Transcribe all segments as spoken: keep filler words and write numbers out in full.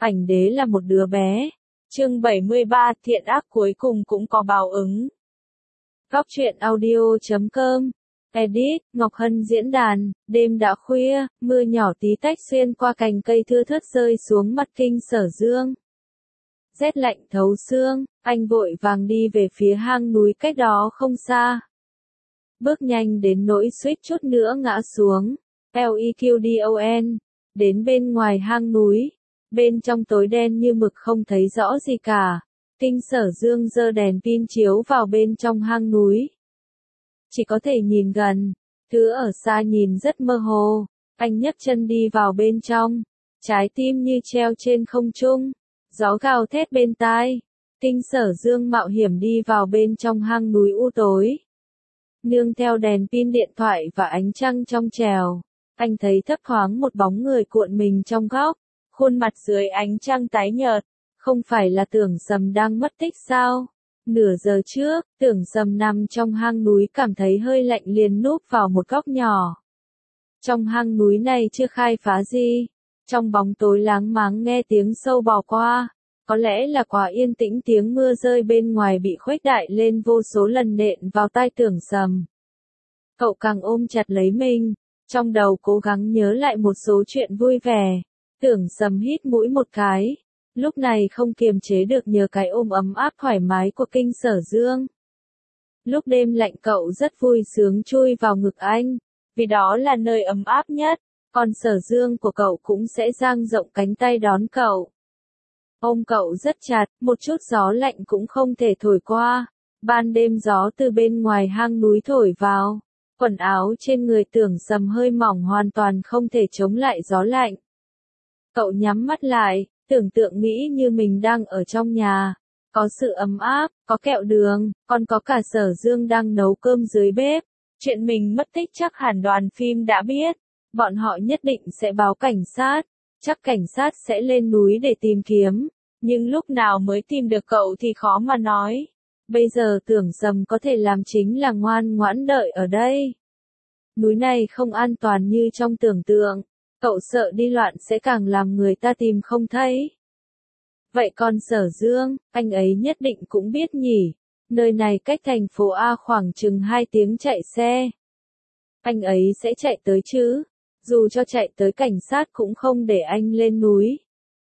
Ảnh đế là một đứa bé. Chương bảy mươi ba, thiện ác cuối cùng cũng có báo ứng. Góc truyện audio chấm com. Edit, Ngọc Hân diễn đàn. Đêm đã khuya, mưa nhỏ tí tách xuyên qua cành cây thưa thớt rơi xuống mặt Kinh Sở Dương. Rét lạnh thấu xương, anh vội vàng đi về phía hang núi cách đó không xa. Bước nhanh đến nỗi suýt chút nữa ngã xuống. Leqdon. Đến bên ngoài hang núi. Bên trong tối đen như mực không thấy rõ gì cả. Kinh Sở Dương giơ đèn pin chiếu vào bên trong hang núi. Chỉ có thể nhìn gần, thứ ở xa nhìn rất mơ hồ. Anh nhấc chân đi vào bên trong, trái tim như treo trên không trung, gió gào thét bên tai. Kinh Sở Dương mạo hiểm đi vào bên trong hang núi u tối. Nương theo đèn pin điện thoại và ánh trăng trong trèo, anh thấy thấp thoáng một bóng người cuộn mình trong góc, khuôn mặt dưới ánh trăng tái nhợt. Không phải là Tưởng Sầm đang mất tích sao? Nửa giờ trước, Tưởng Sầm nằm trong hang núi cảm thấy hơi lạnh liền núp vào một góc nhỏ. Trong hang núi này chưa khai phá gì. Trong bóng tối láng máng nghe tiếng sâu bò qua. Có lẽ là quá yên tĩnh, tiếng mưa rơi bên ngoài bị khuếch đại lên vô số lần nện vào tai Tưởng Sầm. Cậu càng ôm chặt lấy mình, trong đầu cố gắng nhớ lại một số chuyện vui vẻ. Tưởng Sầm hít mũi một cái. Lúc này không kiềm chế được nhớ cái ôm ấm áp thoải mái của Kinh Sở Dương. Lúc đêm lạnh cậu rất vui sướng chui vào ngực anh, vì đó là nơi ấm áp nhất, còn Sở Dương của cậu cũng sẽ dang rộng cánh tay đón cậu. Ôm cậu rất chặt, một chút gió lạnh cũng không thể thổi qua. Ban đêm gió từ bên ngoài hang núi thổi vào, quần áo trên người Tưởng Sầm hơi mỏng hoàn toàn không thể chống lại gió lạnh. Cậu nhắm mắt lại, tưởng tượng nghĩ như mình đang ở trong nhà, có sự ấm áp, có kẹo đường, còn có cả Sở Dương đang nấu cơm dưới bếp. Chuyện mình mất tích chắc hẳn đoàn phim đã biết, bọn họ nhất định sẽ báo cảnh sát, chắc cảnh sát sẽ lên núi để tìm kiếm, nhưng lúc nào mới tìm được cậu thì khó mà nói. Bây giờ Tưởng Sầm có thể làm chính là ngoan ngoãn đợi ở đây. Núi này không an toàn như trong tưởng tượng. Cậu sợ đi loạn sẽ càng làm người ta tìm không thấy. Vậy còn Sở Dương, anh ấy nhất định cũng biết nhỉ. Nơi này cách thành phố A khoảng chừng hai tiếng chạy xe. Anh ấy sẽ chạy tới chứ. Dù cho chạy tới cảnh sát cũng không để anh lên núi.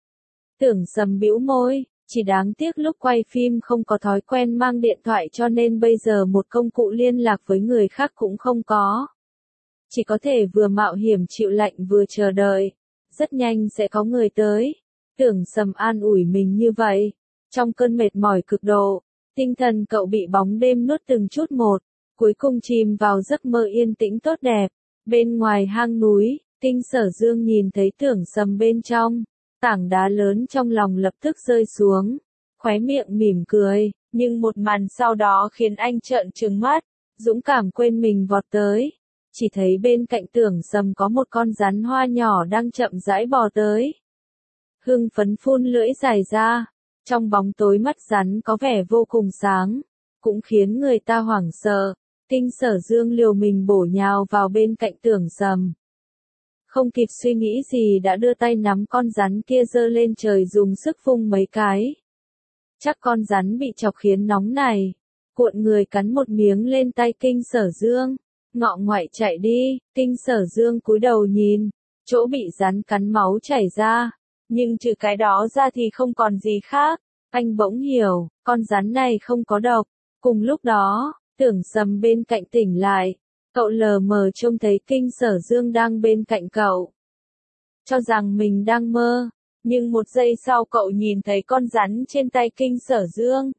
Tưởng Sầm bĩu môi, chỉ đáng tiếc lúc quay phim không có thói quen mang điện thoại cho nên bây giờ một công cụ liên lạc với người khác cũng không có. Chỉ có thể vừa mạo hiểm chịu lạnh vừa chờ đợi. Rất nhanh sẽ có người tới. Tưởng Sầm an ủi mình như vậy. Trong cơn mệt mỏi cực độ, tinh thần cậu bị bóng đêm nuốt từng chút một. Cuối cùng chìm vào giấc mơ yên tĩnh tốt đẹp. Bên ngoài hang núi, Kinh Sở Dương nhìn thấy Tưởng Sầm bên trong. Tảng đá lớn trong lòng lập tức rơi xuống. Khóe miệng mỉm cười. Nhưng một màn sau đó khiến anh trợn trừng mắt. Dũng cảm quên mình vọt tới. Chỉ thấy bên cạnh Tưởng Sầm có một con rắn hoa nhỏ đang chậm rãi bò tới. Hưng phấn phun lưỡi dài ra. Trong bóng tối mắt rắn có vẻ vô cùng sáng, cũng khiến người ta hoảng sợ. Kinh Sở Dương liều mình bổ nhào vào bên cạnh Tưởng Sầm. Không kịp suy nghĩ gì đã đưa tay nắm con rắn kia giơ lên trời dùng sức vung mấy cái. Chắc con rắn bị chọc khiến nóng này. Cuộn người cắn một miếng lên tay Kinh Sở Dương. Ngọ ngoại chạy đi, Kinh Sở Dương cúi đầu nhìn, chỗ bị rắn cắn máu chảy ra, nhưng trừ cái đó ra thì không còn gì khác. Anh bỗng hiểu, con rắn này không có độc. Cùng lúc đó, Tưởng Sầm bên cạnh tỉnh lại, cậu lờ mờ trông thấy Kinh Sở Dương đang bên cạnh cậu. Cho rằng mình đang mơ, nhưng một giây sau cậu nhìn thấy con rắn trên tay Kinh Sở Dương.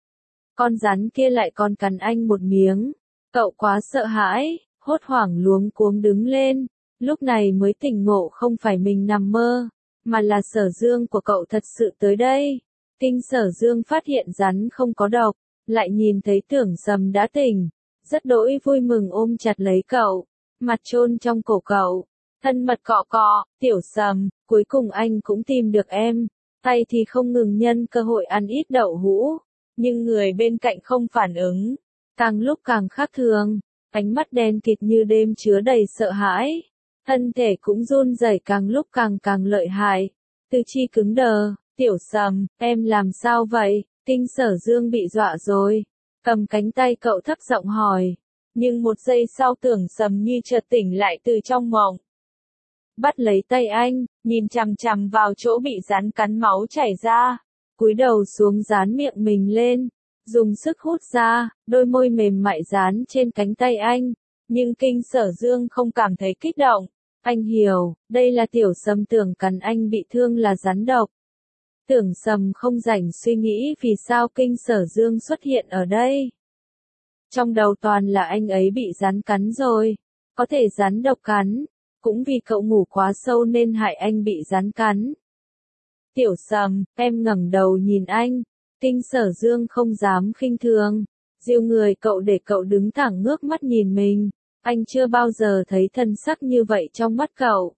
Con rắn kia lại còn cắn anh một miếng. Cậu quá sợ hãi, hốt hoảng luống cuống đứng lên, lúc này mới tỉnh ngộ không phải mình nằm mơ, mà là Sở Dương của cậu thật sự tới đây. Kinh Sở Dương phát hiện rắn không có độc, lại nhìn thấy Tưởng Sầm đã tỉnh, rất đỗi vui mừng ôm chặt lấy cậu, mặt chôn trong cổ cậu, thân mật cọ cọ. Tiểu Sầm, cuối cùng anh cũng tìm được em. Tay thì không ngừng nhân cơ hội ăn ít đậu hũ, nhưng người bên cạnh không phản ứng. Càng lúc càng khác thường, ánh mắt đen kịt như đêm chứa đầy sợ hãi, thân thể cũng run rẩy càng lúc càng càng lợi hại. Tư Chi cứng đờ, Tiểu Sầm, em làm sao vậy? Kinh Sở Dương bị dọa rồi. Cầm cánh tay cậu thấp giọng hỏi. Nhưng một giây sau Tưởng Sầm như chợt tỉnh lại từ trong mộng. Bắt lấy tay anh, nhìn chằm chằm vào chỗ bị rắn cắn máu chảy ra. Cúi đầu xuống dán miệng mình lên. Dùng sức hút ra, đôi môi mềm mại dán trên cánh tay anh. Nhưng Kinh Sở Dương không cảm thấy kích động. Anh hiểu, đây là Tiểu Sầm tưởng cắn anh bị thương là rắn độc. Tưởng Sầm không rảnh suy nghĩ vì sao Kinh Sở Dương xuất hiện ở đây. Trong đầu toàn là anh ấy bị rắn cắn rồi. Có thể rắn độc cắn. Cũng vì cậu ngủ quá sâu nên hại anh bị rắn cắn. Tiểu Sầm, em ngẩng đầu nhìn anh. Kinh Sở Dương không dám khinh thường. Dìu người cậu để cậu đứng thẳng ngước mắt nhìn mình. Anh chưa bao giờ thấy thân sắc như vậy trong mắt cậu.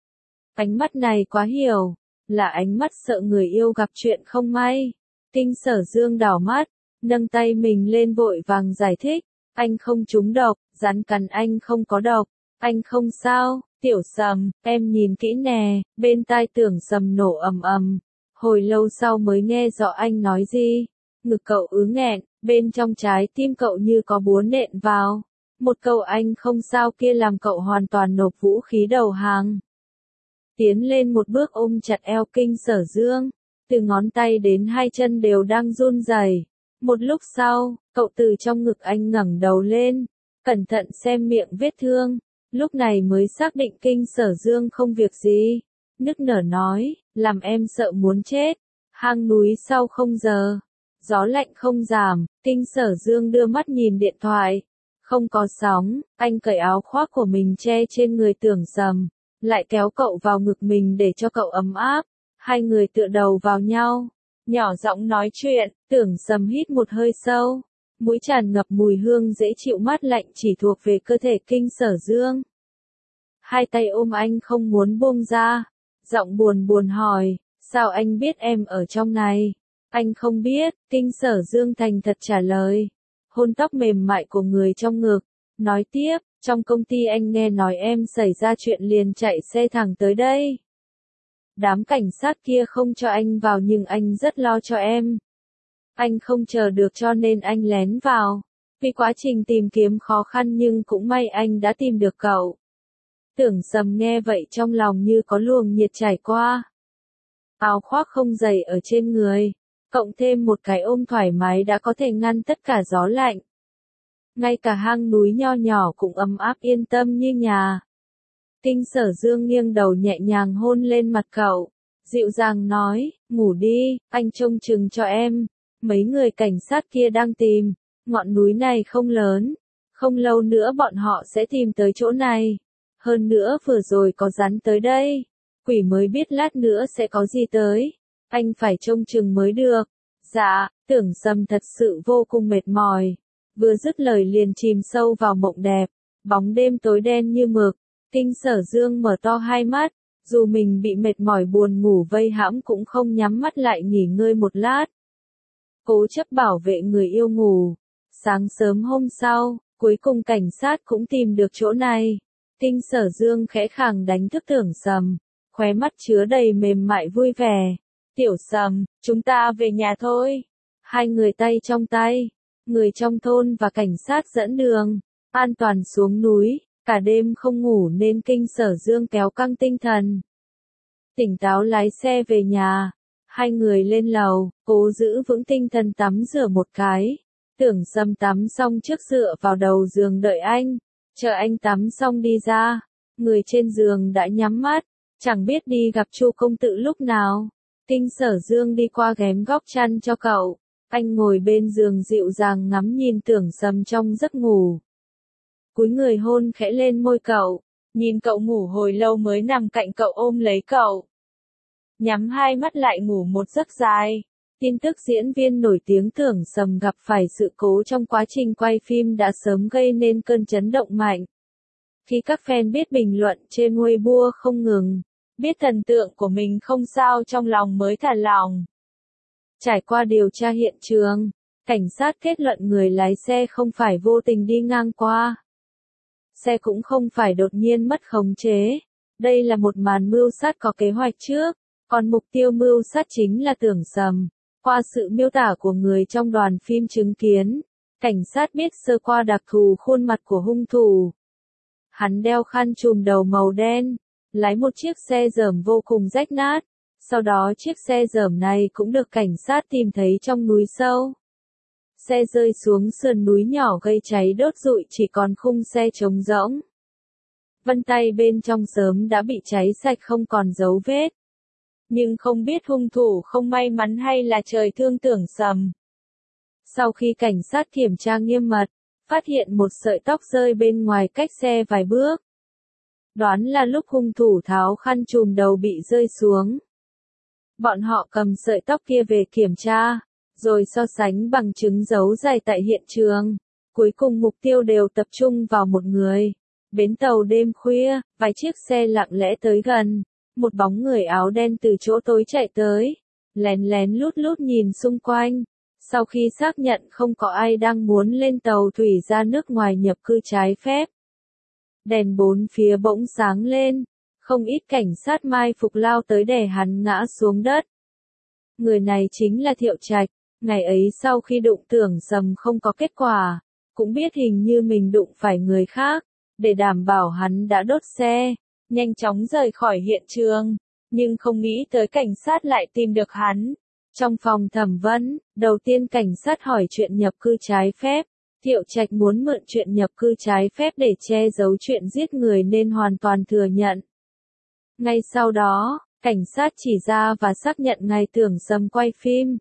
Ánh mắt này quá hiểu. Là ánh mắt sợ người yêu gặp chuyện không may. Kinh Sở Dương đảo mắt. Nâng tay mình lên vội vàng giải thích. Anh không trúng độc, rắn cắn anh không có độc. Anh không sao. Tiểu Sầm, em nhìn kỹ nè. Bên tai Tưởng Sầm nổ ầm ầm. Hồi lâu sau mới nghe rõ anh nói gì. Ngực cậu ứ nghẹn, bên trong trái tim cậu như có búa nện vào. Một câu anh không sao kia làm cậu hoàn toàn nộp vũ khí đầu hàng. Tiến lên một bước ôm chặt eo Kinh Sở Dương. Từ ngón tay đến hai chân đều đang run rẩy. Một lúc sau, cậu từ trong ngực anh ngẩng đầu lên. Cẩn thận xem miệng vết thương. Lúc này mới xác định Kinh Sở Dương không việc gì. Nức nở nói, làm em sợ muốn chết. Hang núi sau không giờ. Gió lạnh không giảm, Kinh Sở Dương đưa mắt nhìn điện thoại. Không có sóng, anh cởi áo khoác của mình che trên người Tưởng Sầm. Lại kéo cậu vào ngực mình để cho cậu ấm áp. Hai người tựa đầu vào nhau. Nhỏ giọng nói chuyện, Tưởng Sầm hít một hơi sâu. Mũi tràn ngập mùi hương dễ chịu mát lạnh chỉ thuộc về cơ thể Kinh Sở Dương. Hai tay ôm anh không muốn buông ra. Giọng buồn buồn hỏi, sao anh biết em ở trong này? Anh không biết, Kinh Sở Dương thành thật trả lời. Hôn tóc mềm mại của người trong ngực. Nói tiếp, trong công ty anh nghe nói em xảy ra chuyện liền chạy xe thẳng tới đây. Đám cảnh sát kia không cho anh vào nhưng anh rất lo cho em. Anh không chờ được cho nên anh lén vào. Vì quá trình tìm kiếm khó khăn nhưng cũng may anh đã tìm được cậu. Tưởng Sầm nghe vậy trong lòng như có luồng nhiệt trải qua. Áo khoác không dày ở trên người, cộng thêm một cái ôm thoải mái đã có thể ngăn tất cả gió lạnh. Ngay cả hang núi nho nhỏ cũng ấm áp yên tâm như nhà. Kinh Sở Dương nghiêng đầu nhẹ nhàng hôn lên mặt cậu, dịu dàng nói, ngủ đi, anh trông chừng cho em. Mấy người cảnh sát kia đang tìm, ngọn núi này không lớn, không lâu nữa bọn họ sẽ tìm tới chỗ này. Hơn nữa vừa rồi có rắn tới đây, quỷ mới biết lát nữa sẽ có gì tới. Anh phải trông chừng mới được. Dạ, Tưởng Sầm thật sự vô cùng mệt mỏi. Vừa dứt lời liền chìm sâu vào mộng đẹp. Bóng đêm tối đen như mực. Kinh Sở Dương mở to hai mắt. Dù mình bị mệt mỏi buồn ngủ vây hãm cũng không nhắm mắt lại nghỉ ngơi một lát. Cố chấp bảo vệ người yêu ngủ. Sáng sớm hôm sau, cuối cùng cảnh sát cũng tìm được chỗ này. Kinh Sở Dương khẽ khàng đánh thức Tưởng Sầm. Khóe mắt chứa đầy mềm mại vui vẻ. Tiểu Sầm, chúng ta về nhà thôi. Hai người tay trong tay. Người trong thôn và cảnh sát dẫn đường. An toàn xuống núi. Cả đêm không ngủ nên Kinh Sở Dương kéo căng tinh thần. Tỉnh táo lái xe về nhà. Hai người lên lầu, cố giữ vững tinh thần tắm rửa một cái. Tưởng Sầm tắm xong trước dựa vào đầu giường đợi anh. Chờ anh tắm xong đi ra. Người trên giường đã nhắm mắt. Chẳng biết đi gặp Chu công tử lúc nào. Kinh Sở Dương đi qua ghém góc chăn cho cậu. Anh ngồi bên giường dịu dàng ngắm nhìn Tưởng Sầm trong giấc ngủ. Cúi người hôn khẽ lên môi cậu. Nhìn cậu ngủ hồi lâu mới nằm cạnh cậu ôm lấy cậu. Nhắm hai mắt lại ngủ một giấc dài. Tin tức diễn viên nổi tiếng Tưởng Sầm gặp phải sự cố trong quá trình quay phim đã sớm gây nên cơn chấn động mạnh. Khi các fan biết bình luận trên Weibo không ngừng, biết thần tượng của mình không sao trong lòng mới thả lỏng. Trải qua điều tra hiện trường, cảnh sát kết luận người lái xe không phải vô tình đi ngang qua. Xe cũng không phải đột nhiên mất khống chế. Đây là một màn mưu sát có kế hoạch trước. Còn mục tiêu mưu sát chính là Tưởng Sầm. Qua sự miêu tả của người trong đoàn phim chứng kiến, cảnh sát biết sơ qua đặc thù khuôn mặt của hung thủ. Hắn đeo khăn trùm đầu màu đen, lái một chiếc xe dởm vô cùng rách nát. Sau đó chiếc xe dởm này cũng được cảnh sát tìm thấy trong núi sâu. Xe rơi xuống sườn núi nhỏ gây cháy đốt rụi, chỉ còn khung xe trống rỗng. Vân tay bên trong sớm đã bị cháy sạch không còn dấu vết. Nhưng không biết hung thủ không may mắn hay là trời thương Tưởng Sầm. Sau khi cảnh sát kiểm tra nghiêm mật, phát hiện một sợi tóc rơi bên ngoài cách xe vài bước. Đoán là lúc hung thủ tháo khăn trùm đầu bị rơi xuống. Bọn họ cầm sợi tóc kia về kiểm tra, rồi so sánh bằng chứng dấu dài tại hiện trường. Cuối cùng mục tiêu đều tập trung vào một người. Bến tàu đêm khuya, vài chiếc xe lặng lẽ tới gần. Một bóng người áo đen từ chỗ tối chạy tới. Lén lén lút lút nhìn xung quanh. Sau khi xác nhận không có ai đang muốn lên tàu thủy ra nước ngoài nhập cư trái phép. Đèn bốn phía bỗng sáng lên. Không ít cảnh sát mai phục lao tới đè hắn ngã xuống đất. Người này chính là Thiệu Trạch. Ngày ấy sau khi đụng Tưởng Sầm không có kết quả, cũng biết hình như mình đụng phải người khác, để đảm bảo hắn đã đốt xe, nhanh chóng rời khỏi hiện trường, nhưng không nghĩ tới cảnh sát lại tìm được hắn. Trong phòng thẩm vấn, đầu tiên cảnh sát hỏi chuyện nhập cư trái phép. Thiệu Trạch muốn mượn chuyện nhập cư trái phép để che giấu chuyện giết người nên hoàn toàn thừa nhận. Ngay sau đó, cảnh sát chỉ ra và xác nhận ngày Tưởng Sầm quay phim.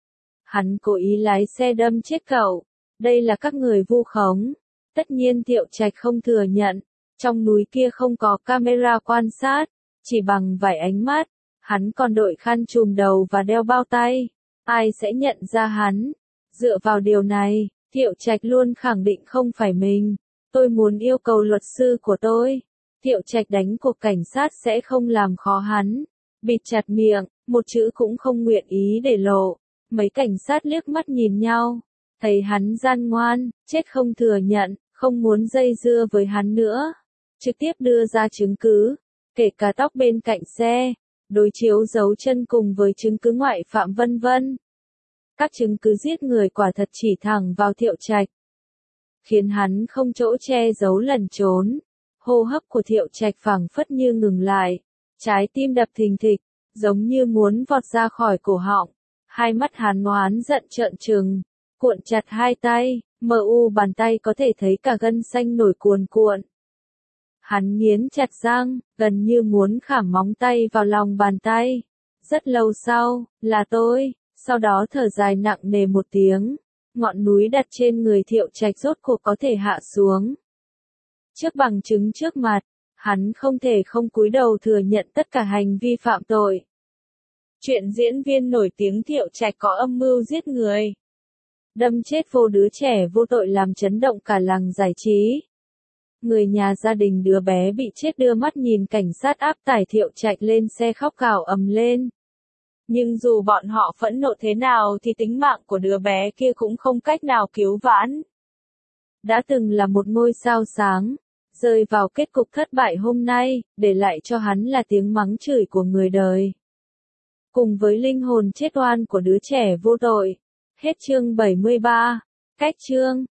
Hắn cố ý lái xe đâm chết cậu. Đây là các người vu khống. Tất nhiên Thiệu Trạch không thừa nhận. Trong núi kia không có camera quan sát. Chỉ bằng vài ánh mắt. Hắn còn đội khăn trùm đầu và đeo bao tay. Ai sẽ nhận ra hắn? Dựa vào điều này, Thiệu Trạch luôn khẳng định không phải mình. Tôi muốn yêu cầu luật sư của tôi. Thiệu Trạch đánh cuộc cảnh sát sẽ không làm khó hắn. Bịt chặt miệng, một chữ cũng không nguyện ý để lộ. Mấy cảnh sát liếc mắt nhìn nhau, thấy hắn gian ngoan, chết không thừa nhận, không muốn dây dưa với hắn nữa. Trực tiếp đưa ra chứng cứ, kể cả tóc bên cạnh xe, đối chiếu dấu chân cùng với chứng cứ ngoại phạm vân vân. Các chứng cứ giết người quả thật chỉ thẳng vào Thiệu Trạch, khiến hắn không chỗ che giấu lẩn trốn. Hô hấp của Thiệu Trạch phảng phất như ngừng lại, trái tim đập thình thịch, giống như muốn vọt ra khỏi cổ họng. Hai mắt hắn oán giận trợn trừng, cuộn chặt hai tay, mờ u bàn tay có thể thấy cả gân xanh nổi cuồn cuộn. Hắn nghiến chặt răng, gần như muốn khảm móng tay vào lòng bàn tay. Rất lâu sau, là tôi, sau đó thở dài nặng nề một tiếng, ngọn núi đặt trên người Thiệu Trạch rốt cuộc có thể hạ xuống. Trước bằng chứng trước mặt, hắn không thể không cúi đầu thừa nhận tất cả hành vi phạm tội. Chuyện diễn viên nổi tiếng Thiệu Trạch có âm mưu giết người, đâm chết vô đứa trẻ vô tội làm chấn động cả làng giải trí. Người nhà gia đình đứa bé bị chết đưa mắt nhìn cảnh sát áp tải Thiệu Trạch lên xe khóc gào ầm lên. Nhưng dù bọn họ phẫn nộ thế nào thì tính mạng của đứa bé kia cũng không cách nào cứu vãn. Đã từng là một ngôi sao sáng, rơi vào kết cục thất bại hôm nay, để lại cho hắn là tiếng mắng chửi của người đời. Cùng với linh hồn chết oan của đứa trẻ vô tội. Hết chương bảy mươi ba. Cách chương